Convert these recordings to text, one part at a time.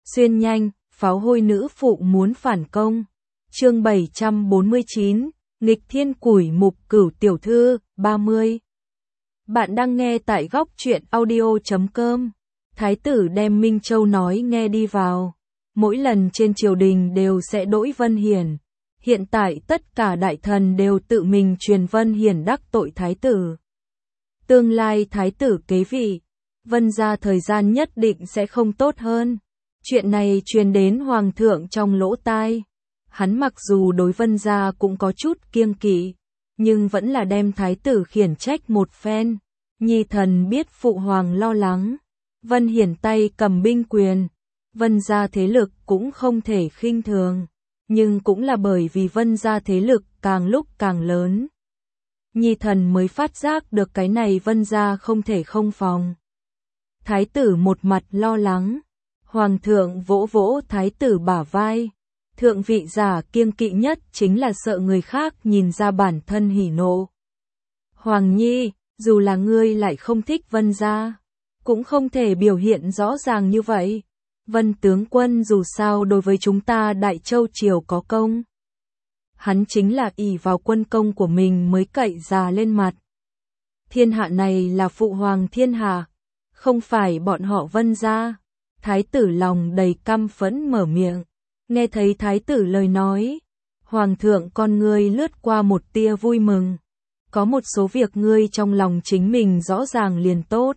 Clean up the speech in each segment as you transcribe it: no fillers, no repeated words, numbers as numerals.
Xuyên nhanh, pháo hôi nữ phụ muốn phản công. Chương 749, nghịch thiên củi mục Cửu tiểu thư, 30. Bạn đang nghe tại góc truyện audio.com. Thái tử đem Minh Châu nói nghe đi vào. Mỗi lần trên triều đình đều sẽ đỗi Vân Hiển. Hiện tại tất cả đại thần đều tự mình truyền Vân Hiển đắc tội thái tử. Tương lai thái tử kế vị, Vân gia thời gian nhất định sẽ không tốt hơn. Chuyện này truyền đến hoàng thượng trong lỗ tai. Hắn mặc dù đối Vân gia cũng có chút kiêng kỵ, nhưng vẫn là đem thái tử khiển trách một phen. Nhi thần biết phụ hoàng lo lắng. Vân Hiển tay cầm binh quyền. Vân gia thế lực cũng không thể khinh thường, nhưng cũng là bởi vì Vân gia thế lực càng lúc càng lớn. Nhi thần mới phát giác được cái này Vân gia không thể không phòng. Thái tử một mặt lo lắng. Hoàng thượng vỗ vỗ thái tử bả vai. Thượng vị giả kiêng kỵ nhất chính là sợ người khác nhìn ra bản thân hỉ nộ. Hoàng nhi, dù là ngươi lại không thích Vân gia, cũng không thể biểu hiện rõ ràng như vậy. Vân tướng quân dù sao đối với chúng ta Đại Châu triều có công. Hắn chính là ỷ vào quân công của mình mới cậy già lên mặt. Thiên hạ này là phụ hoàng thiên hạ, không phải bọn họ Vân gia. Thái tử lòng đầy căm phẫn mở miệng. Nghe thấy thái tử lời nói, hoàng thượng con ngươi lướt qua một tia vui mừng. Có một số việc ngươi trong lòng chính mình rõ ràng liền tốt.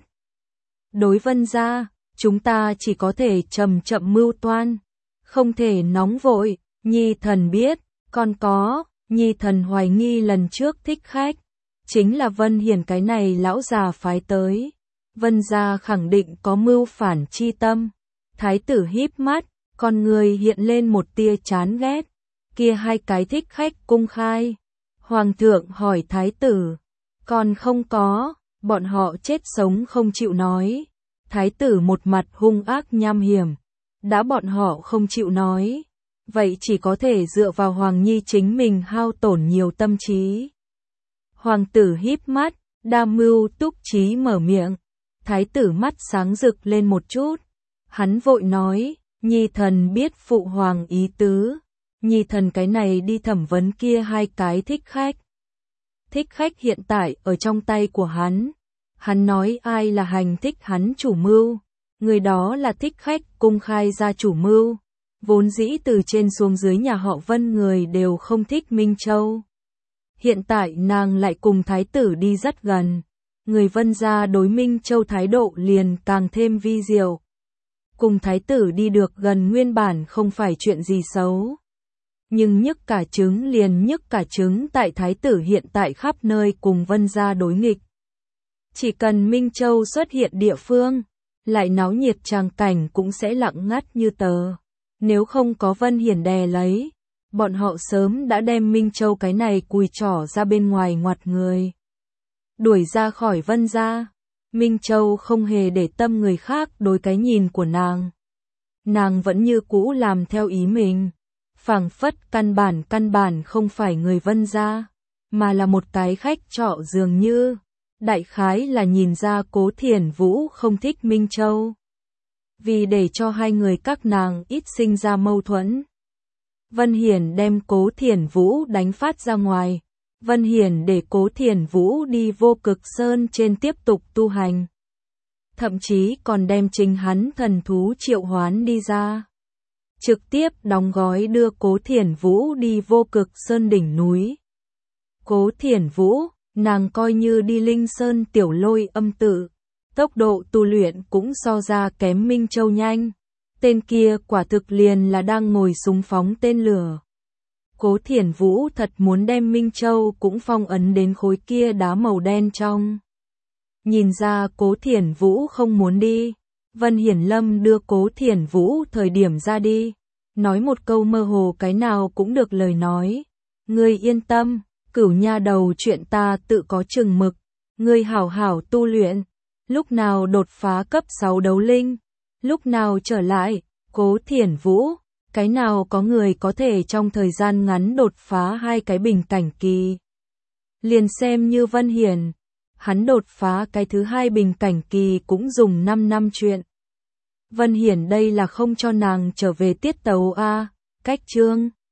Đối Vân gia, chúng ta chỉ có thể chậm chậm mưu toan, không thể nóng vội. Nhi thần biết, còn có, Nhi thần hoài nghi lần trước thích khách chính là Vân Hiển cái này lão già phái tới. Vân gia khẳng định có mưu phản chi tâm. Thái tử híp mắt, con người hiện lên một tia chán ghét. Kia hai cái thích khách cung khai. Hoàng thượng hỏi thái tử, còn không có, bọn họ chết sống không chịu nói. Thái tử một mặt hung ác nham hiểm. Đã bọn họ không chịu nói, vậy chỉ có thể dựa vào Hoàng nhi chính mình hao tổn nhiều tâm trí. Hoàng tử híp mắt, đa mưu túc trí mở miệng. Thái tử mắt sáng rực lên một chút. Hắn vội nói, Nhi thần biết phụ hoàng ý tứ. Nhi thần cái này đi thẩm vấn kia hai cái thích khách. Thích khách hiện tại ở trong tay của hắn. Hắn nói ai là hành thích hắn chủ mưu. Người đó là thích khách cung khai ra chủ mưu. Vốn dĩ từ trên xuống dưới nhà họ Vân người đều không thích Minh Châu. Hiện tại nàng lại cùng thái tử đi rất gần. Người Vân gia đối Minh Châu thái độ liền càng thêm vi diệu. Cùng thái tử đi được gần nguyên bản không phải chuyện gì xấu. Nhưng nhức cả trứng liền nhức cả trứng tại thái tử hiện tại khắp nơi cùng Vân gia đối nghịch. Chỉ cần Minh Châu xuất hiện địa phương, lại náo nhiệt tràng cảnh cũng sẽ lặng ngắt như tờ. Nếu không có Vân Hiển đè lấy, bọn họ sớm đã đem Minh Châu cái này cùi trỏ ra bên ngoài ngoặt người. Đuổi ra khỏi Vân gia. Minh Châu không hề để tâm người khác đối cái nhìn của nàng. Nàng vẫn như cũ làm theo ý mình. Phảng phất căn bản không phải người Vân gia, mà là một cái khách trọ dường như. Đại khái là nhìn ra Cố Thiển Vũ không thích Minh Châu. Vì để cho hai người các nàng ít sinh ra mâu thuẫn, Vân Hiển đem Cố Thiển Vũ đánh phát ra ngoài. Vân Hiển để Cố Thiển Vũ đi Vô Cực Sơn trên tiếp tục tu hành. Thậm chí còn đem chính hắn thần thú triệu hoán đi ra. Trực tiếp đóng gói đưa Cố Thiển Vũ đi Vô Cực Sơn đỉnh núi. Cố Thiển Vũ, nàng coi như đi Linh Sơn tiểu lôi âm tự. Tốc độ tu luyện cũng so ra kém Minh Châu nhanh. Tên kia quả thực liền là đang ngồi súng phóng tên lửa. Cố Thiển Vũ thật muốn đem Minh Châu cũng phong ấn đến khối kia đá màu đen trong. Nhìn ra Cố Thiển Vũ không muốn đi. Vân Hiển Lâm đưa Cố Thiển Vũ thời điểm ra đi. Nói một câu mơ hồ cái nào cũng được lời nói. Ngươi yên tâm, Cửu nha đầu chuyện ta tự có chừng mực. Ngươi hảo hảo tu luyện. Lúc nào đột phá cấp 6 đấu linh. Lúc nào trở lại, Cố Thiển Vũ. Cái nào có người có thể trong thời gian ngắn đột phá hai cái bình cảnh kỳ. Liền xem như Vân Hiển. Hắn đột phá cái thứ hai bình cảnh kỳ cũng dùng 5 năm chuyện. Vân Hiển đây là không cho nàng trở về tiết tấu a. Cách chương